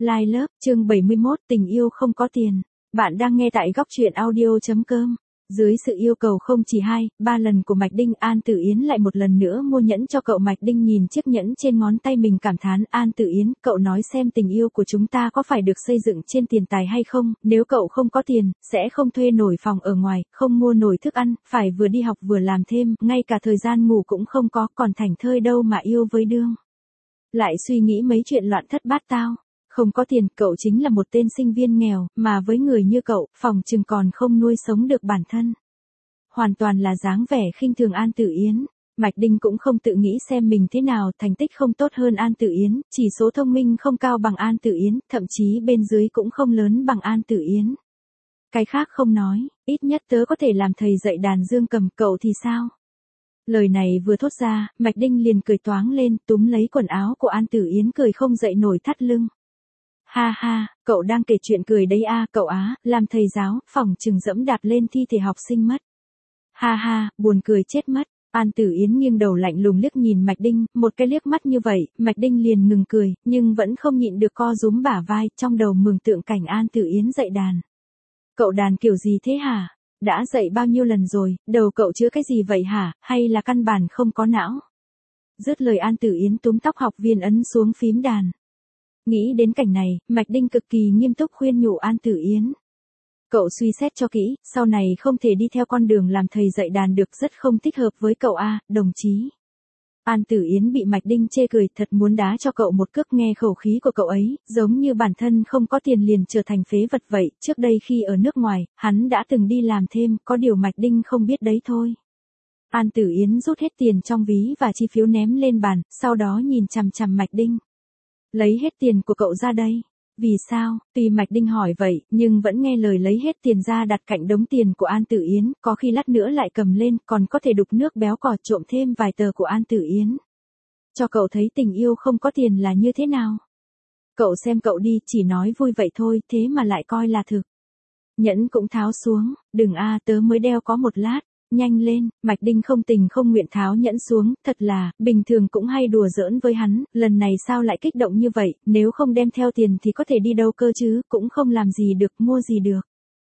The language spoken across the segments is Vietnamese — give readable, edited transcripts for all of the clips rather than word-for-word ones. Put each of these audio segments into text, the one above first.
Lai Lớp, chương 71, tình yêu không có tiền. Bạn đang nghe tại góc truyện audio.com. Dưới sự yêu cầu không chỉ 2, 3 lần của Mạch Đinh, An Tử Yến lại một lần nữa mua nhẫn cho cậu. Mạch Đinh nhìn chiếc nhẫn trên ngón tay mình cảm thán, An Tử Yến, cậu nói xem tình yêu của chúng ta có phải được xây dựng trên tiền tài hay không, nếu cậu không có tiền, sẽ không thuê nổi phòng ở ngoài, không mua nổi thức ăn, phải vừa đi học vừa làm thêm, ngay cả thời gian ngủ cũng không có, còn thảnh thơi đâu mà yêu với đương. Lại suy nghĩ mấy chuyện loạn thất bát tao. Không có tiền, cậu chính là một tên sinh viên nghèo, mà với người như cậu, phòng chừng còn không nuôi sống được bản thân. Hoàn toàn là dáng vẻ khinh thường An Tử Yến. Mạch Đinh cũng không tự nghĩ xem mình thế nào, thành tích không tốt hơn An Tử Yến, chỉ số thông minh không cao bằng An Tử Yến, thậm chí bên dưới cũng không lớn bằng An Tử Yến. Cái khác không nói, ít nhất tớ có thể làm thầy dạy đàn dương cầm, cậu thì sao? Lời này vừa thốt ra, Mạch Đinh liền cười toáng lên, túm lấy quần áo của An Tử Yến cười không dậy nổi thắt lưng. Ha ha, cậu đang kể chuyện cười đấy à, cậu á, làm thầy giáo, phòng chừng dẫm đạp lên thi thể học sinh mất. Ha ha, buồn cười chết mất. An Tử Yến nghiêng đầu lạnh lùng liếc nhìn Mạch Đinh, một cái liếc mắt như vậy, Mạch Đinh liền ngừng cười, nhưng vẫn không nhịn được co rúm bả vai, trong đầu mường tượng cảnh An Tử Yến dạy đàn. Cậu đàn kiểu gì thế hả? Đã dạy bao nhiêu lần rồi, đầu cậu chứa cái gì vậy hả, hay là căn bản không có não? Dứt lời An Tử Yến túm tóc học viên ấn xuống phím đàn. Nghĩ đến cảnh này, Mạch Đinh cực kỳ nghiêm túc khuyên nhủ An Tử Yến. Cậu suy xét cho kỹ, sau này không thể đi theo con đường làm thầy dạy đàn được, rất không thích hợp với cậu a, đồng chí. An Tử Yến bị Mạch Đinh chê cười, thật muốn đá cho cậu một cước, nghe khẩu khí của cậu ấy, giống như bản thân không có tiền liền trở thành phế vật vậy. Trước đây khi ở nước ngoài, hắn đã từng đi làm thêm, có điều Mạch Đinh không biết đấy thôi. An Tử Yến rút hết tiền trong ví và chi phiếu ném lên bàn, sau đó nhìn chằm chằm Mạch Đinh. Lấy hết tiền của cậu ra đây. Vì sao? Tuy Mạch Đinh hỏi vậy, nhưng vẫn nghe lời lấy hết tiền ra đặt cạnh đống tiền của An Tử Yến, có khi lát nữa lại cầm lên, còn có thể đục nước béo cò trộm thêm vài tờ của An Tử Yến. Cho cậu thấy tình yêu không có tiền là như thế nào. Cậu xem cậu đi, chỉ nói vui vậy thôi, thế mà lại coi là thực. Nhẫn cũng tháo xuống, đừng a, tớ mới đeo có một lát. Nhanh lên, Mạch Đinh không tình không nguyện tháo nhẫn xuống, thật là, bình thường cũng hay đùa giỡn với hắn, lần này sao lại kích động như vậy, nếu không đem theo tiền thì có thể đi đâu cơ chứ, cũng không làm gì được, mua gì được.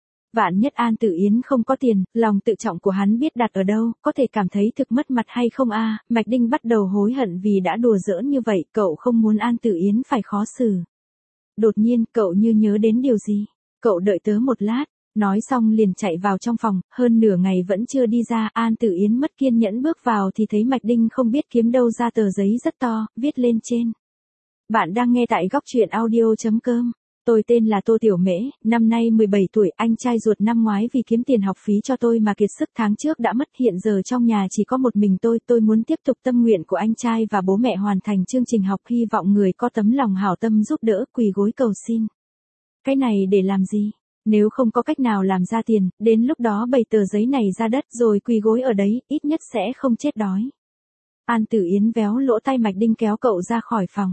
Vạn nhất An Tử Yến không có tiền, lòng tự trọng của hắn biết đặt ở đâu, có thể cảm thấy thực mất mặt hay không a? Mạch Đinh bắt đầu hối hận vì đã đùa giỡn như vậy, cậu không muốn An Tử Yến phải khó xử. Đột nhiên, cậu như nhớ đến điều gì, cậu đợi tớ một lát. Nói xong liền chạy vào trong phòng, hơn nửa ngày vẫn chưa đi ra, An Tử Yến mất kiên nhẫn bước vào thì thấy Mạch Đinh không biết kiếm đâu ra tờ giấy rất to, viết lên trên. Bạn đang nghe tại góc truyện audio.com. Tôi tên là Tô Tiểu Mễ, năm nay 17 tuổi, anh trai ruột năm ngoái vì kiếm tiền học phí cho tôi mà kiệt sức, tháng trước đã mất, hiện giờ trong nhà chỉ có một mình tôi muốn tiếp tục tâm nguyện của anh trai và bố mẹ hoàn thành chương trình học, hy vọng người có tấm lòng hảo tâm giúp đỡ, quỳ gối cầu xin. Cái này để làm gì? Nếu không có cách nào làm ra tiền, đến lúc đó bày tờ giấy này ra đất rồi quỳ gối ở đấy, ít nhất sẽ không chết đói. An Tử Yến véo lỗ tai Mạch Đinh kéo cậu ra khỏi phòng.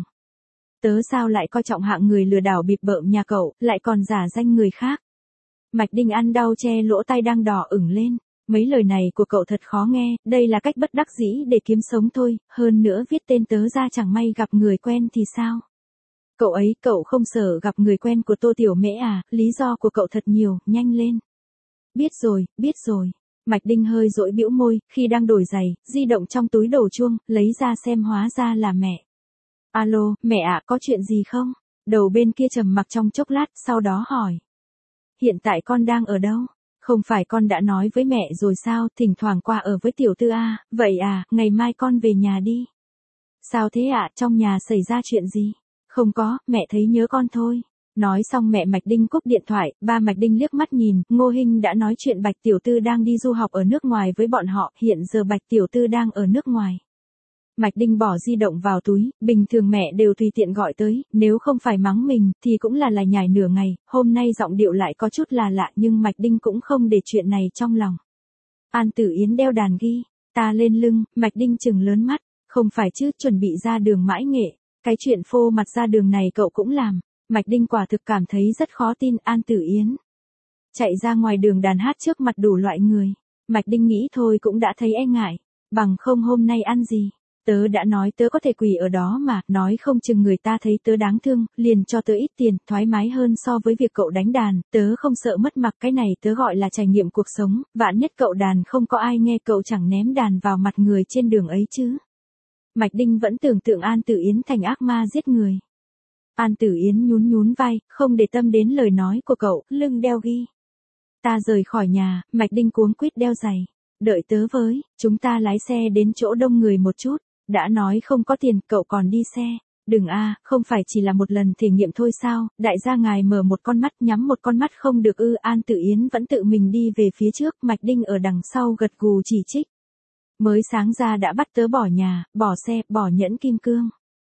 Tớ sao lại coi trọng hạng người lừa đảo bịp bợm nhà cậu, lại còn giả danh người khác. Mạch Đinh ăn đau che lỗ tai đang đỏ ửng lên. Mấy lời này của cậu thật khó nghe, đây là cách bất đắc dĩ để kiếm sống thôi, hơn nữa viết tên tớ ra chẳng may gặp người quen thì sao? Cậu không sợ gặp người quen của Tô Tiểu Mễ à, lý do của cậu thật nhiều, nhanh lên. Biết rồi. Mạch Đinh hơi dỗi bĩu môi, khi đang đổi giày, di động trong túi đổ chuông, lấy ra xem hóa ra là mẹ. Alo, mẹ ạ, có chuyện gì không? Đầu bên kia trầm mặc trong chốc lát, sau đó hỏi. Hiện tại con đang ở đâu? Không phải con đã nói với mẹ rồi sao, thỉnh thoảng qua ở với tiểu tư à, vậy à, ngày mai con về nhà đi. Sao thế ạ, trong nhà xảy ra chuyện gì? Không có, mẹ thấy nhớ con thôi. Nói xong mẹ Mạch Đinh cúp điện thoại, ba Mạch Đinh liếc mắt nhìn, Ngô Hinh đã nói chuyện Bạch tiểu tư đang đi du học ở nước ngoài với bọn họ, hiện giờ Bạch tiểu tư đang ở nước ngoài. Mạch Đinh bỏ di động vào túi, bình thường mẹ đều tùy tiện gọi tới, nếu không phải mắng mình, thì cũng là lải nhải nửa ngày, hôm nay giọng điệu lại có chút là lạ nhưng Mạch Đinh cũng không để chuyện này trong lòng. An Tử Yến đeo đàn guitar lên lưng, Mạch Đinh trừng lớn mắt, không phải chứ, chuẩn bị ra đường mãi nghệ. Cái chuyện phô mặt ra đường này cậu cũng làm. Mạch Đinh quả thực cảm thấy rất khó tin. An Tử Yến chạy ra ngoài đường đàn hát trước mặt đủ loại người. Mạch Đinh nghĩ thôi cũng đã thấy e ngại. Bằng không hôm nay ăn gì? Tớ đã nói tớ có thể quỳ ở đó mà, nói không chừng người ta thấy tớ đáng thương, liền cho tớ ít tiền, thoải mái hơn so với việc cậu đánh đàn, tớ không sợ mất mặt, cái này tớ gọi là trải nghiệm cuộc sống, vạn nhất cậu đàn không có ai nghe cậu chẳng ném đàn vào mặt người trên đường ấy chứ. Mạch Đinh vẫn tưởng tượng An Tử Yến thành ác ma giết người. An Tử Yến nhún nhún vai, không để tâm đến lời nói của cậu, lưng đeo ghi. Ta rời khỏi nhà, Mạch Đinh cuống quýt đeo giày. Đợi tớ với, chúng ta lái xe đến chỗ đông người một chút. Đã nói không có tiền, cậu còn đi xe. Đừng a, không phải chỉ là một lần thể nghiệm thôi sao, đại gia ngài mở một con mắt nhắm một con mắt không được ư. An Tử Yến vẫn tự mình đi về phía trước, Mạch Đinh ở đằng sau gật gù chỉ trích. Mới sáng ra đã bắt tớ bỏ nhà, bỏ xe, bỏ nhẫn kim cương.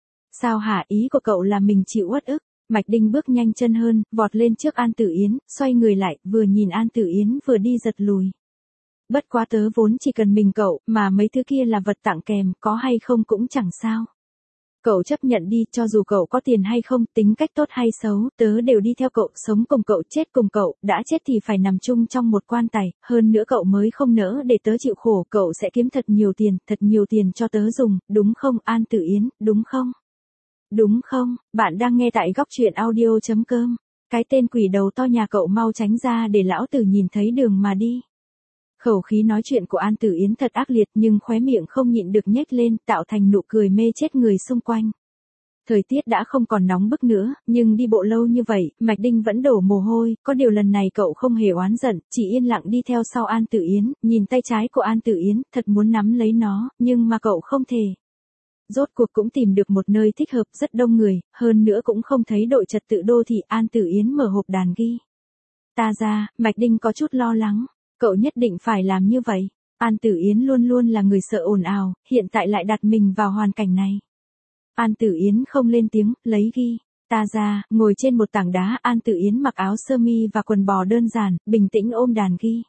Sao hả, ý của cậu là mình chịu uất ức. Mạch Đinh bước nhanh chân hơn, vọt lên trước An Tử Yến, xoay người lại, vừa nhìn An Tử Yến vừa đi giật lùi. Bất quá tớ vốn chỉ cần mình cậu, mà mấy thứ kia là vật tặng kèm, có hay không cũng chẳng sao. Cậu chấp nhận đi, cho dù cậu có tiền hay không, tính cách tốt hay xấu, tớ đều đi theo cậu, sống cùng cậu, chết cùng cậu, đã chết thì phải nằm chung trong một quan tài, hơn nữa cậu mới không nỡ để tớ chịu khổ, cậu sẽ kiếm thật nhiều tiền cho tớ dùng, đúng không An Tử Yến, đúng không? Đúng không, bạn đang nghe tại góc truyện audio.com. Cái tên quỷ đầu to nhà cậu mau tránh ra để lão tử nhìn thấy đường mà đi. Khẩu khí nói chuyện của An Tử Yến thật ác liệt nhưng khóe miệng không nhịn được nhếch lên tạo thành nụ cười mê chết người xung quanh. Thời tiết đã không còn nóng bức nữa, nhưng đi bộ lâu như vậy, Mạch Đinh vẫn đổ mồ hôi, có điều lần này cậu không hề oán giận, chỉ yên lặng đi theo sau An Tử Yến, nhìn tay trái của An Tử Yến, thật muốn nắm lấy nó, nhưng mà cậu không thể. Rốt cuộc cũng tìm được một nơi thích hợp, rất đông người, hơn nữa cũng không thấy đội trật tự đô thị. An Tử Yến mở hộp đàn ghi. Ta ra, Mạch Đinh có chút lo lắng. Cậu nhất định phải làm như vậy. An Tử Yến luôn luôn là người sợ ồn ào, hiện tại lại đặt mình vào hoàn cảnh này. An Tử Yến không lên tiếng, lấy ghi. Ta ra, ngồi trên một tảng đá, An Tử Yến mặc áo sơ mi và quần bò đơn giản, bình tĩnh ôm đàn ghi.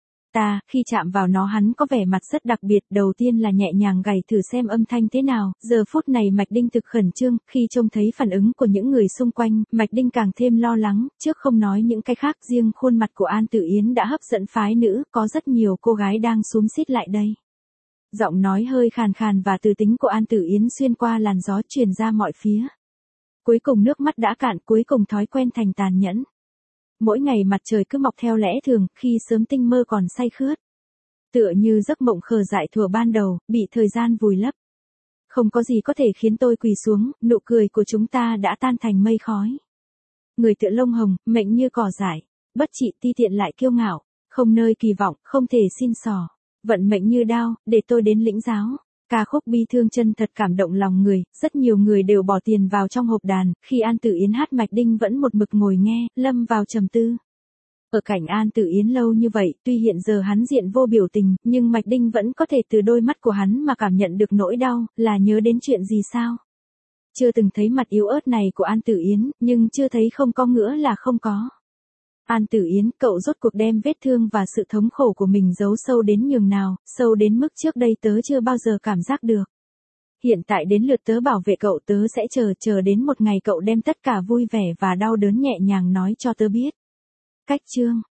Khi chạm vào nó hắn có vẻ mặt rất đặc biệt, đầu tiên là nhẹ nhàng gảy thử xem âm thanh thế nào, giờ phút này Mạch Đinh thực khẩn trương, khi trông thấy phản ứng của những người xung quanh, Mạch Đinh càng thêm lo lắng, trước không nói những cái khác, riêng khuôn mặt của An Tử Yến đã hấp dẫn phái nữ, có rất nhiều cô gái đang xúm xít lại đây. Giọng nói hơi khàn khàn và từ tính của An Tử Yến xuyên qua làn gió truyền ra mọi phía. Cuối cùng nước mắt đã cạn, cuối cùng thói quen thành tàn nhẫn. Mỗi ngày mặt trời cứ mọc theo lẽ thường, khi sớm tinh mơ còn say khướt. Tựa như giấc mộng khờ dại thuở ban đầu, bị thời gian vùi lấp. Không có gì có thể khiến tôi quỳ xuống, nụ cười của chúng ta đã tan thành mây khói. Người tựa lông hồng, mệnh như cỏ dại, bất trị ti tiện lại kiêu ngạo, không nơi kỳ vọng, không thể xin xỏ. Vận mệnh như đao, để tôi đến lĩnh giáo. Ca khúc bi thương chân thật cảm động lòng người, rất nhiều người đều bỏ tiền vào trong hộp đàn, khi An Tử Yến hát Mạch Đinh vẫn một mực ngồi nghe, lâm vào trầm tư. Ở cạnh An Tử Yến lâu như vậy, tuy hiện giờ hắn diện vô biểu tình, nhưng Mạch Đinh vẫn có thể từ đôi mắt của hắn mà cảm nhận được nỗi đau, là nhớ đến chuyện gì sao? Chưa từng thấy mặt yếu ớt này của An Tử Yến, nhưng chưa thấy không có ngnữa là không có. An Tử Yến, cậu rốt cuộc đem vết thương và sự thống khổ của mình giấu sâu đến nhường nào, sâu đến mức trước đây tớ chưa bao giờ cảm giác được. Hiện tại đến lượt tớ bảo vệ cậu, tớ sẽ chờ đến một ngày cậu đem tất cả vui vẻ và đau đớn nhẹ nhàng nói cho tớ biết. Cách chương